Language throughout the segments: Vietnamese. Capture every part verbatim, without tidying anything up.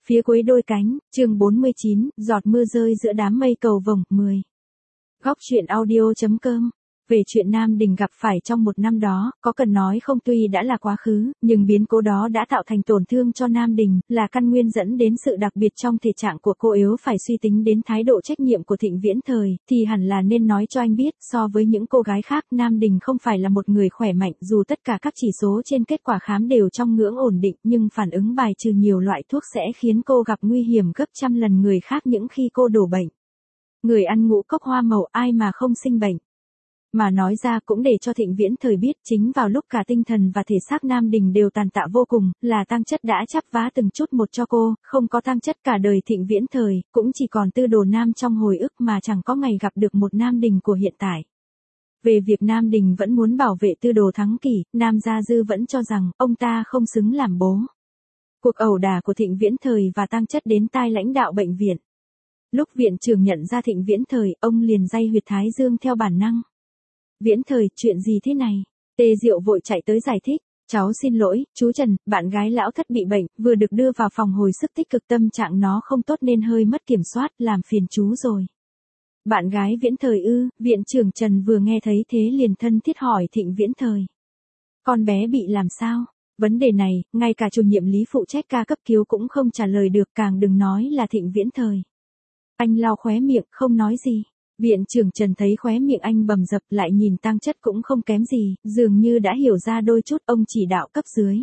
Phía cuối đôi cánh, chương bốn mươi chín, giọt mưa rơi giữa đám mây cầu vồng, mười. Góc truyện audio chấm com. Về chuyện Nam Đình gặp phải trong một năm đó, có cần nói không, tuy đã là quá khứ, nhưng biến cố đó đã tạo thành tổn thương cho Nam Đình, là căn nguyên dẫn đến sự đặc biệt trong thể trạng của cô. Yếu phải suy tính đến thái độ trách nhiệm của Thịnh Viễn Thời, thì hẳn là nên nói cho anh biết, so với những cô gái khác, Nam Đình không phải là một người khỏe mạnh, dù tất cả các chỉ số trên kết quả khám đều trong ngưỡng ổn định, nhưng phản ứng bài trừ nhiều loại thuốc sẽ khiến cô gặp nguy hiểm gấp trăm lần người khác những khi cô đổ bệnh. Người ăn ngũ cốc hoa màu ai mà không sinh bệnh. Mà nói ra cũng để cho Thịnh Viễn Thời biết, chính vào lúc cả tinh thần và thể xác Nam Đình đều tàn tạ vô cùng, là Tang Chất đã chắp vá từng chút một cho cô. Không có Tang Chất, cả đời Thịnh Viễn Thời cũng chỉ còn Tư Đồ Nam trong hồi ức, mà chẳng có ngày gặp được một Nam Đình của hiện tại. Về việc Nam Đình vẫn muốn bảo vệ Tư Đồ Thắng Kỷ, Nam Gia Dư vẫn cho rằng ông ta không xứng làm bố. Cuộc ẩu đả của Thịnh Viễn Thời và Tang Chất đến tai lãnh đạo bệnh viện. Lúc viện trưởng nhận ra Thịnh Viễn Thời, ông liền day huyệt thái dương theo bản năng. Viễn Thời, chuyện gì thế này? Tề Diệu vội chạy tới giải thích. Cháu xin lỗi, chú Trần, bạn gái lão thất bị bệnh, vừa được đưa vào phòng hồi sức tích cực, tâm trạng nó không tốt nên hơi mất kiểm soát, làm phiền chú rồi. Bạn gái Viễn Thời ư? Viện trưởng Trần vừa nghe thấy thế liền thân thiết hỏi Thịnh Viễn Thời. Con bé bị làm sao? Vấn đề này, ngay cả chủ nhiệm lý phụ trách ca cấp cứu cũng không trả lời được, càng đừng nói là Thịnh Viễn Thời. Anh lau khóe miệng, không nói gì. Viện trưởng Trần thấy khóe miệng anh bầm dập, lại nhìn Tang Chất cũng không kém gì, dường như đã hiểu ra đôi chút, ông chỉ đạo cấp dưới.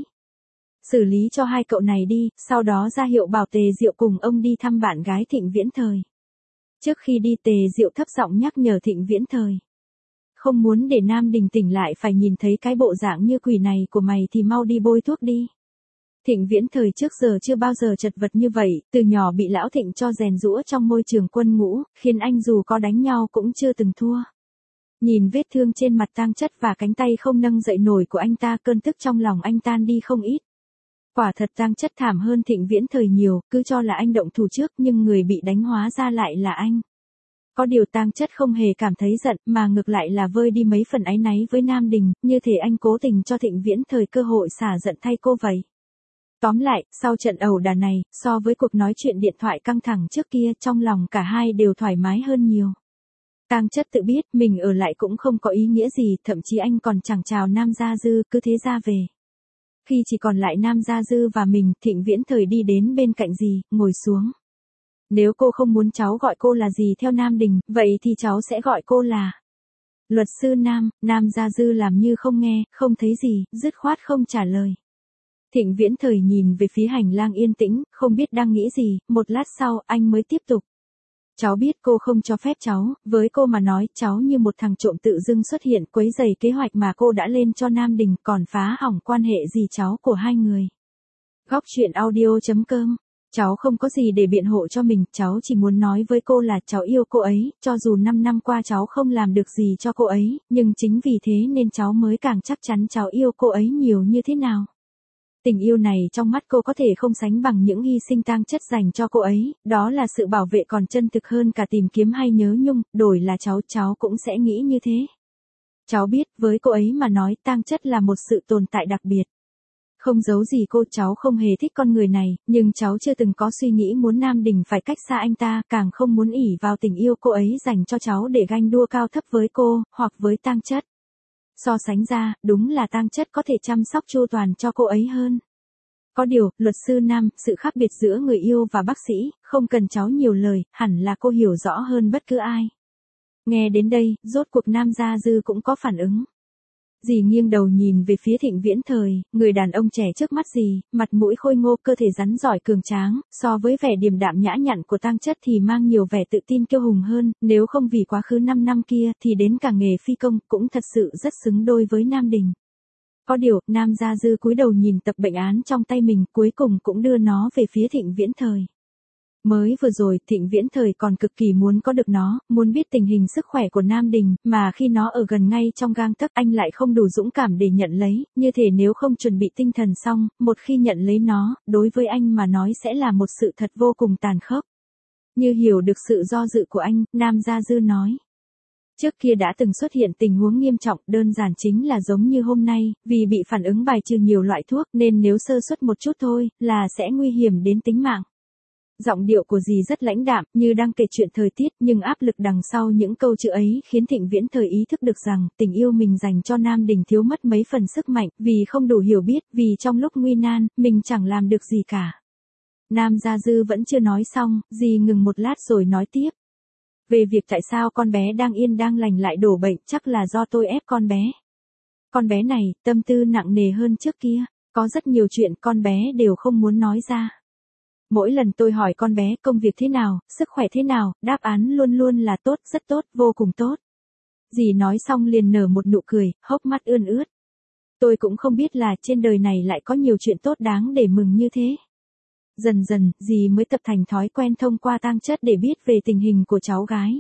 Xử lý cho hai cậu này đi, sau đó ra hiệu bảo Tề Diệu cùng ông đi thăm bạn gái Thịnh Viễn Thời. Trước khi đi, Tề Diệu thấp giọng nhắc nhở Thịnh Viễn Thời. Không muốn để Nam Đình tỉnh lại phải nhìn thấy cái bộ dạng như quỷ này của mày thì mau đi bôi thuốc đi. Thịnh Viễn Thời trước giờ chưa bao giờ chật vật như vậy, từ nhỏ bị lão Thịnh cho rèn giũa trong môi trường quân ngũ, khiến anh dù có đánh nhau cũng chưa từng thua. Nhìn vết thương trên mặt Tang Chất và cánh tay không nâng dậy nổi của anh ta, cơn tức trong lòng anh tan đi không ít. Quả thật Tang Chất thảm hơn Thịnh Viễn Thời nhiều, cứ cho là anh động thủ trước nhưng người bị đánh hóa ra lại là anh. Có điều Tang Chất không hề cảm thấy giận, mà ngược lại là vơi đi mấy phần áy náy với Nam Đình, như thể anh cố tình cho Thịnh Viễn Thời cơ hội xả giận thay cô vậy. Tóm lại, sau trận ẩu đả này, so với cuộc nói chuyện điện thoại căng thẳng trước kia, trong lòng cả hai đều thoải mái hơn nhiều. Tang Chất tự biết mình ở lại cũng không có ý nghĩa gì, thậm chí anh còn chẳng chào Nam Gia Dư, cứ thế ra về. Khi chỉ còn lại Nam Gia Dư và mình, Thịnh Viễn Thời đi đến bên cạnh dì, ngồi xuống. Nếu cô không muốn cháu gọi cô là gì theo Nam Đình, vậy thì cháu sẽ gọi cô là Luật sư Nam. Nam Gia Dư làm như không nghe, không thấy gì, dứt khoát không trả lời. Thịnh Viễn Thời nhìn về phía hành lang yên tĩnh, không biết đang nghĩ gì, một lát sau, anh mới tiếp tục. Cháu biết cô không cho phép cháu, với cô mà nói, cháu như một thằng trộm tự dưng xuất hiện, quấy rầy kế hoạch mà cô đã lên cho Nam Đình, còn phá hỏng quan hệ dì cháu của hai người. Góc truyện audio chấm com. Cháu không có gì để biện hộ cho mình, cháu chỉ muốn nói với cô là cháu yêu cô ấy, cho dù năm năm qua cháu không làm được gì cho cô ấy, nhưng chính vì thế nên cháu mới càng chắc chắn cháu yêu cô ấy nhiều như thế nào. Tình yêu này trong mắt cô có thể không sánh bằng những hy sinh Tang Chất dành cho cô ấy, đó là sự bảo vệ còn chân thực hơn cả tìm kiếm hay nhớ nhung, đổi là cháu, cháu cũng sẽ nghĩ như thế. Cháu biết, với cô ấy mà nói, Tang Chất là một sự tồn tại đặc biệt. Không giấu gì cô, cháu không hề thích con người này, nhưng cháu chưa từng có suy nghĩ muốn Nam Đình phải cách xa anh ta, càng không muốn ỷ vào tình yêu cô ấy dành cho cháu để ganh đua cao thấp với cô, hoặc với Tang Chất. So sánh ra, đúng là Tang Chất có thể chăm sóc chu toàn cho cô ấy hơn. Có điều, luật sư Nam, sự khác biệt giữa người yêu và bác sĩ, không cần cháu nhiều lời, hẳn là cô hiểu rõ hơn bất cứ ai. Nghe đến đây, rốt cuộc Nam Gia Dư cũng có phản ứng. Dì nghiêng đầu nhìn về phía Thịnh Viễn Thời, người đàn ông trẻ trước mắt dì, mặt mũi khôi ngô, cơ thể rắn giỏi cường tráng, so với vẻ điềm đạm nhã nhặn của Tang Chất thì mang nhiều vẻ tự tin kiêu hùng hơn, nếu không vì quá khứ năm năm kia thì đến cả nghề phi công cũng thật sự rất xứng đôi với Nam Đình. Có điều, Nam Gia Dư cúi đầu nhìn tập bệnh án trong tay mình, cuối cùng cũng đưa nó về phía Thịnh Viễn Thời. Mới vừa rồi, Thịnh Viễn Thời còn cực kỳ muốn có được nó, muốn biết tình hình sức khỏe của Nam Đình, mà khi nó ở gần ngay trong gang tấc, anh lại không đủ dũng cảm để nhận lấy, như thể nếu không chuẩn bị tinh thần xong, một khi nhận lấy nó, đối với anh mà nói sẽ là một sự thật vô cùng tàn khốc. Như hiểu được sự do dự của anh, Nam Gia Dư nói. Trước kia đã từng xuất hiện tình huống nghiêm trọng, đơn giản chính là giống như hôm nay, vì bị phản ứng bài trừ nhiều loại thuốc nên nếu sơ suất một chút thôi, là sẽ nguy hiểm đến tính mạng. Giọng điệu của dì rất lãnh đạm, như đang kể chuyện thời tiết, nhưng áp lực đằng sau những câu chữ ấy khiến Thịnh Viễn Thời ý thức được rằng, tình yêu mình dành cho Nam Đình thiếu mất mấy phần sức mạnh, vì không đủ hiểu biết, vì trong lúc nguy nan, mình chẳng làm được gì cả. Nam Gia Dư vẫn chưa nói xong, dì ngừng một lát rồi nói tiếp. Về việc tại sao con bé đang yên đang lành lại đổ bệnh, chắc là do tôi ép con bé. Con bé này, tâm tư nặng nề hơn trước kia, có rất nhiều chuyện con bé đều không muốn nói ra. Mỗi lần tôi hỏi con bé công việc thế nào, sức khỏe thế nào, đáp án luôn luôn là tốt, rất tốt, vô cùng tốt. Dì nói xong liền nở một nụ cười, hốc mắt ươn ướt. Tôi cũng không biết là trên đời này lại có nhiều chuyện tốt đáng để mừng như thế. Dần dần, dì mới tập thành thói quen thông qua tang chất để biết về tình hình của cháu gái.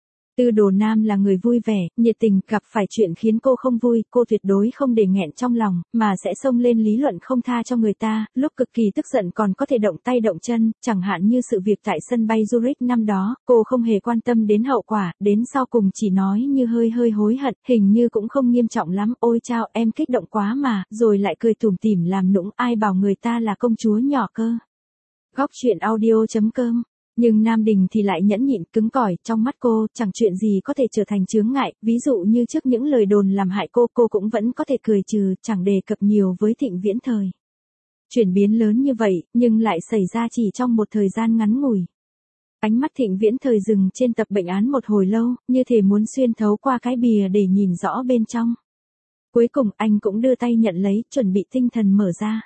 Tư Đồ Nam là người vui vẻ, nhiệt tình, gặp phải chuyện khiến cô không vui, cô tuyệt đối không để nghẹn trong lòng, mà sẽ xông lên lý luận không tha cho người ta, lúc cực kỳ tức giận còn có thể động tay động chân, chẳng hạn như sự việc tại sân bay Zurich năm đó, cô không hề quan tâm đến hậu quả, đến sau cùng chỉ nói như hơi hơi hối hận, hình như cũng không nghiêm trọng lắm, ôi chao em kích động quá mà, rồi lại cười tủm tỉm làm nũng, ai bảo người ta là công chúa nhỏ cơ. Góc truyện audio chấm com. Nhưng Nam Đình thì lại nhẫn nhịn cứng cỏi, trong mắt cô, chẳng chuyện gì có thể trở thành chướng ngại, ví dụ như trước những lời đồn làm hại cô, cô cũng vẫn có thể cười trừ, chẳng đề cập nhiều với Thịnh Viễn Thời. Chuyển biến lớn như vậy, nhưng lại xảy ra chỉ trong một thời gian ngắn ngủi. Ánh mắt Thịnh Viễn Thời dừng trên tập bệnh án một hồi lâu, như thể muốn xuyên thấu qua cái bìa để nhìn rõ bên trong. Cuối cùng anh cũng đưa tay nhận lấy, chuẩn bị tinh thần mở ra.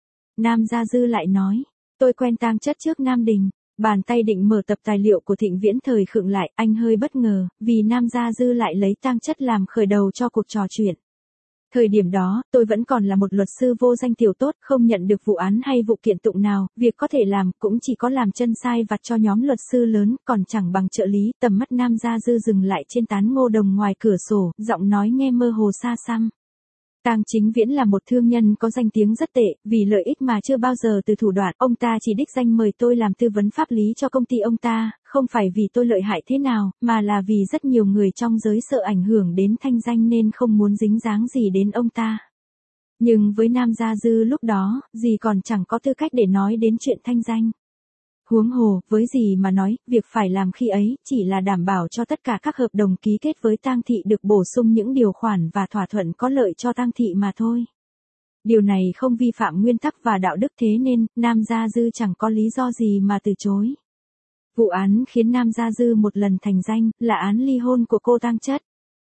Nam Gia Dư lại nói, tôi quen tang chất trước Nam Đình. Bàn tay định mở tập tài liệu của Thịnh Viễn Thời khựng lại, anh hơi bất ngờ, vì Nam Gia Dư lại lấy tang chất làm khởi đầu cho cuộc trò chuyện. Thời điểm đó, tôi vẫn còn là một luật sư vô danh tiểu tốt, không nhận được vụ án hay vụ kiện tụng nào, việc có thể làm cũng chỉ có làm chân sai vặt cho nhóm luật sư lớn, còn chẳng bằng trợ lý. Tầm mắt Nam Gia Dư dừng lại trên tán ngô đồng ngoài cửa sổ, giọng nói nghe mơ hồ xa xăm. Tang Chính Viễn là một thương nhân có danh tiếng rất tệ, vì lợi ích mà chưa bao giờ từ thủ đoạn, ông ta chỉ đích danh mời tôi làm tư vấn pháp lý cho công ty ông ta, không phải vì tôi lợi hại thế nào, mà là vì rất nhiều người trong giới sợ ảnh hưởng đến thanh danh nên không muốn dính dáng gì đến ông ta. Nhưng với Nam Gia Dư lúc đó, dì còn chẳng có tư cách để nói đến chuyện thanh danh. Huống hồ, với gì mà nói, việc phải làm khi ấy, chỉ là đảm bảo cho tất cả các hợp đồng ký kết với Tang Thị được bổ sung những điều khoản và thỏa thuận có lợi cho Tang Thị mà thôi. Điều này không vi phạm nguyên tắc và đạo đức, thế nên, Nam Gia Dư chẳng có lý do gì mà từ chối. Vụ án khiến Nam Gia Dư một lần thành danh, là án ly hôn của cô Tang Chất.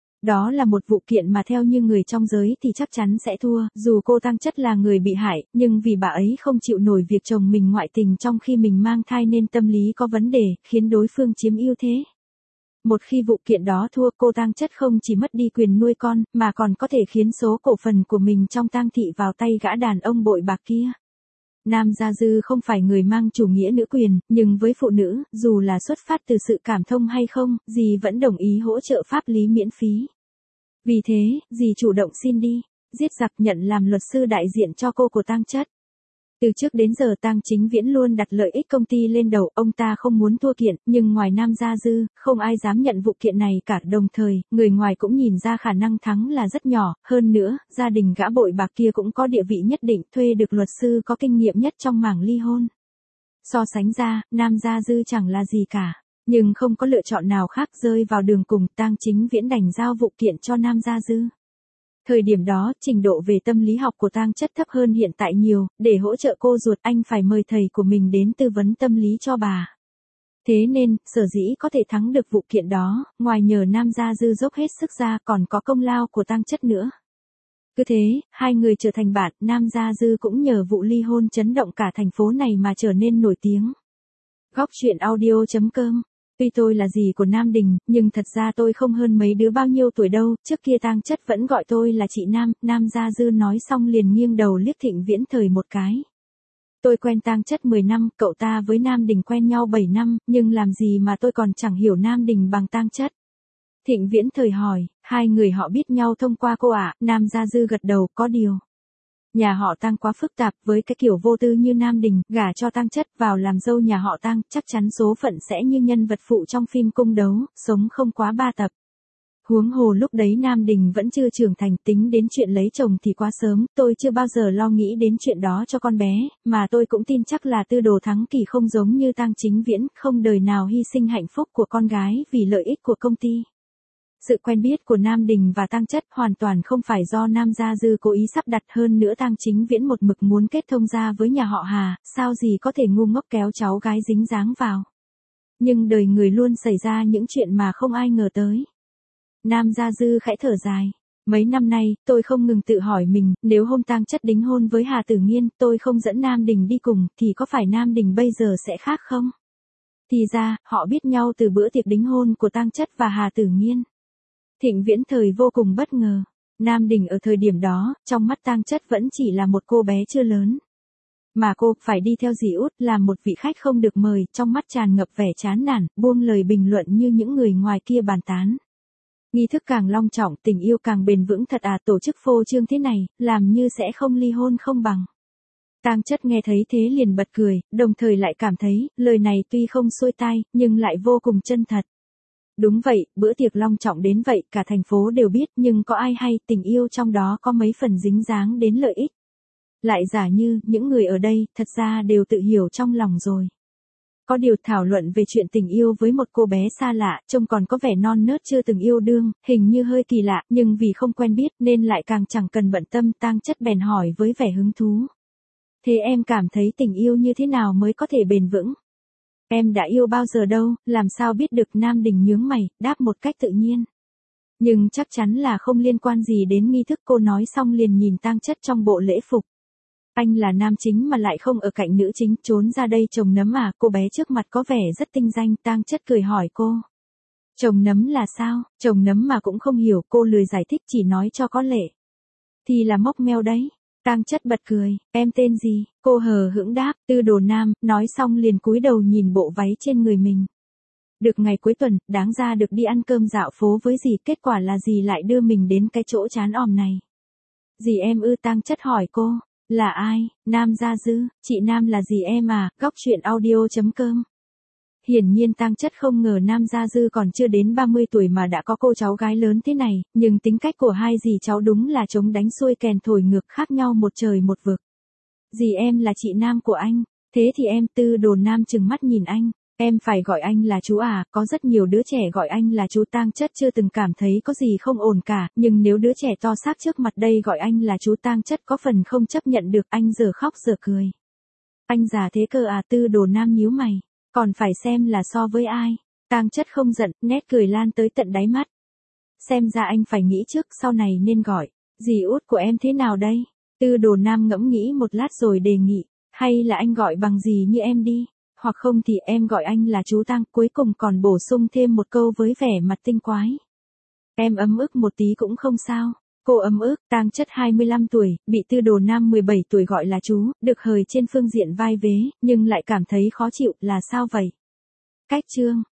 Đó là một vụ kiện mà theo như người trong giới thì chắc chắn sẽ thua, dù cô Tang Chất là người bị hại, nhưng vì bà ấy không chịu nổi việc chồng mình ngoại tình trong khi mình mang thai nên tâm lý có vấn đề, khiến đối phương chiếm ưu thế. Một khi vụ kiện đó thua, cô Tang Chất không chỉ mất đi quyền nuôi con, mà còn có thể khiến số cổ phần của mình trong Tang Thị vào tay gã đàn ông bội bạc kia. Nam Gia Dư không phải người mang chủ nghĩa nữ quyền, nhưng với phụ nữ, dù là xuất phát từ sự cảm thông hay không, dì vẫn đồng ý hỗ trợ pháp lý miễn phí. Vì thế, dì chủ động xin đi, giết giặc nhận làm luật sư đại diện cho cô của Tang Chất. Từ trước đến giờ Tang Chính Viễn luôn đặt lợi ích công ty lên đầu, ông ta không muốn thua kiện, nhưng ngoài Nam Gia Dư, không ai dám nhận vụ kiện này cả, đồng thời, người ngoài cũng nhìn ra khả năng thắng là rất nhỏ, hơn nữa, gia đình gã bội bạc kia cũng có địa vị nhất định, thuê được luật sư có kinh nghiệm nhất trong mảng ly hôn. So sánh ra, Nam Gia Dư chẳng là gì cả, nhưng không có lựa chọn nào khác, rơi vào đường cùng, Tang Chính Viễn đành giao vụ kiện cho Nam Gia Dư. Thời điểm đó, trình độ về tâm lý học của Tang Chất thấp hơn hiện tại nhiều, để hỗ trợ cô ruột anh phải mời thầy của mình đến tư vấn tâm lý cho bà. Thế nên, sở dĩ có thể thắng được vụ kiện đó, ngoài nhờ Nam Gia Dư dốc hết sức ra còn có công lao của Tang Chất nữa. Cứ thế, hai người trở thành bạn, Nam Gia Dư cũng nhờ vụ ly hôn chấn động cả thành phố này mà trở nên nổi tiếng. Góc truyện audio chấm com. Tuy tôi là dì của Nam Đình, nhưng thật ra tôi không hơn mấy đứa bao nhiêu tuổi đâu, trước kia Tang Chất vẫn gọi tôi là chị Nam. Nam Gia Dư nói xong liền nghiêng đầu liếc Thịnh Viễn Thời một cái. Tôi quen Tang Chất mười năm, cậu ta với Nam Đình quen nhau bảy năm, nhưng làm gì mà tôi còn chẳng hiểu Nam Đình bằng Tang Chất. Thịnh Viễn Thời hỏi, hai người họ biết nhau thông qua cô ạ? À? Nam Gia Dư gật đầu, có điều. Nhà họ Tang quá phức tạp, với cái kiểu vô tư như Nam Đình, gả cho Tang Chất vào làm dâu nhà họ Tang, chắc chắn số phận sẽ như nhân vật phụ trong phim Cung Đấu, sống không quá ba tập. Huống hồ lúc đấy Nam Đình vẫn chưa trưởng thành, tính đến chuyện lấy chồng thì quá sớm, tôi chưa bao giờ lo nghĩ đến chuyện đó cho con bé, mà tôi cũng tin chắc là Tư Đồ Thắng Kỳ không giống như Tang Chính Viễn, không đời nào hy sinh hạnh phúc của con gái vì lợi ích của công ty. Sự quen biết của Nam Đình và Tang Chất hoàn toàn không phải do Nam Gia Dư cố ý sắp đặt, hơn nữa Tang Chính Viễn một mực muốn kết thông gia với nhà họ Hà, sao gì có thể ngu ngốc kéo cháu gái dính dáng vào. Nhưng đời người luôn xảy ra những chuyện mà không ai ngờ tới. Nam Gia Dư khẽ thở dài. Mấy năm nay, tôi không ngừng tự hỏi mình, nếu hôm Tang Chất đính hôn với Hà Tử Nghiên, tôi không dẫn Nam Đình đi cùng, thì có phải Nam Đình bây giờ sẽ khác không? Thì ra, họ biết nhau từ bữa tiệc đính hôn của Tang Chất và Hà Tử Nghiên. Thịnh Viễn Thời vô cùng bất ngờ. Nam Đình ở thời điểm đó, trong mắt Tang Chất vẫn chỉ là một cô bé chưa lớn. Mà cô phải đi theo dì út làm một vị khách không được mời, trong mắt tràn ngập vẻ chán nản, buông lời bình luận như những người ngoài kia bàn tán. Nghi thức càng long trọng, tình yêu càng bền vững thật à, tổ chức phô trương thế này, làm như sẽ không ly hôn không bằng. Tang Chất nghe thấy thế liền bật cười, đồng thời lại cảm thấy, lời này tuy không xuôi tai, nhưng lại vô cùng chân thật. Đúng vậy, bữa tiệc long trọng đến vậy, cả thành phố đều biết, nhưng có ai hay, tình yêu trong đó có mấy phần dính dáng đến lợi ích. Lại giả như, những người ở đây, thật ra đều tự hiểu trong lòng rồi. Có điều thảo luận về chuyện tình yêu với một cô bé xa lạ, trông còn có vẻ non nớt chưa từng yêu đương, hình như hơi kỳ lạ, nhưng vì không quen biết nên lại càng chẳng cần bận tâm. Tang Chất bèn hỏi với vẻ hứng thú. Thế em cảm thấy tình yêu như thế nào mới có thể bền vững? Em đã yêu bao giờ đâu, làm sao biết được? Nam Đình nhướng mày, đáp một cách tự nhiên. Nhưng chắc chắn là không liên quan gì đến nghi thức. Cô nói xong liền nhìn Tang Chất trong bộ lễ phục. Anh là nam chính mà lại không ở cạnh nữ chính, trốn ra đây trồng nấm à? Cô bé trước mặt có vẻ rất tinh danh. Tang Chất cười hỏi cô. Trồng nấm là sao? Trồng nấm mà cũng không hiểu. Cô lười giải thích, chỉ nói cho có lệ. Thì là móc meo đấy. Tang Chất bật cười. Em tên gì? Cô hờ hững đáp. Tư Đồ Nam. Nói xong liền cúi đầu nhìn bộ váy trên người mình. Được ngày cuối tuần, đáng ra được đi ăn cơm dạo phố với dì, kết quả là dì lại đưa mình đến cái chỗ chán òm này. Dì em ư? Tang Chất hỏi cô. Là ai? Nam Gia Dư. Chị Nam là dì em à? Góc truyện audio chấm com. Hiển nhiên Tang Chất không ngờ Nam Gia Dư còn chưa đến ba mươi tuổi mà đã có cô cháu gái lớn thế này, nhưng tính cách của hai dì cháu đúng là chống đánh xuôi kèn thổi ngược, khác nhau một trời một vực. Dì em là chị Nam của anh, thế thì em? Tư Đồ Nam trừng mắt nhìn anh. Em phải gọi anh là chú à? Có rất nhiều đứa trẻ gọi anh là chú. Tang Chất chưa từng cảm thấy có gì không ổn cả, nhưng nếu đứa trẻ to xác trước mặt đây gọi anh là chú, Tang Chất có phần không chấp nhận được. Anh giờ khóc giờ cười. Anh già thế cơ à? Tư Đồ Nam nhíu mày. Còn phải xem là so với ai. Tang Chất không giận, nét cười lan tới tận đáy mắt. Xem ra anh phải nghĩ trước, sau này nên gọi dì út của em thế nào đây? Tư Đồ Nam ngẫm nghĩ một lát rồi đề nghị. Hay là anh gọi bằng dì như em đi. Hoặc không thì em gọi anh là chú Tang. Cuối cùng còn bổ sung thêm một câu với vẻ mặt tinh quái. Em ấm ức một tí cũng không sao. Cô ấm ức. Tang Chất hai mươi lăm tuổi, bị Tư Đồ Nam mười bảy tuổi gọi là chú, được hời trên phương diện vai vế, nhưng lại cảm thấy khó chịu. Là sao vậy? Cách chương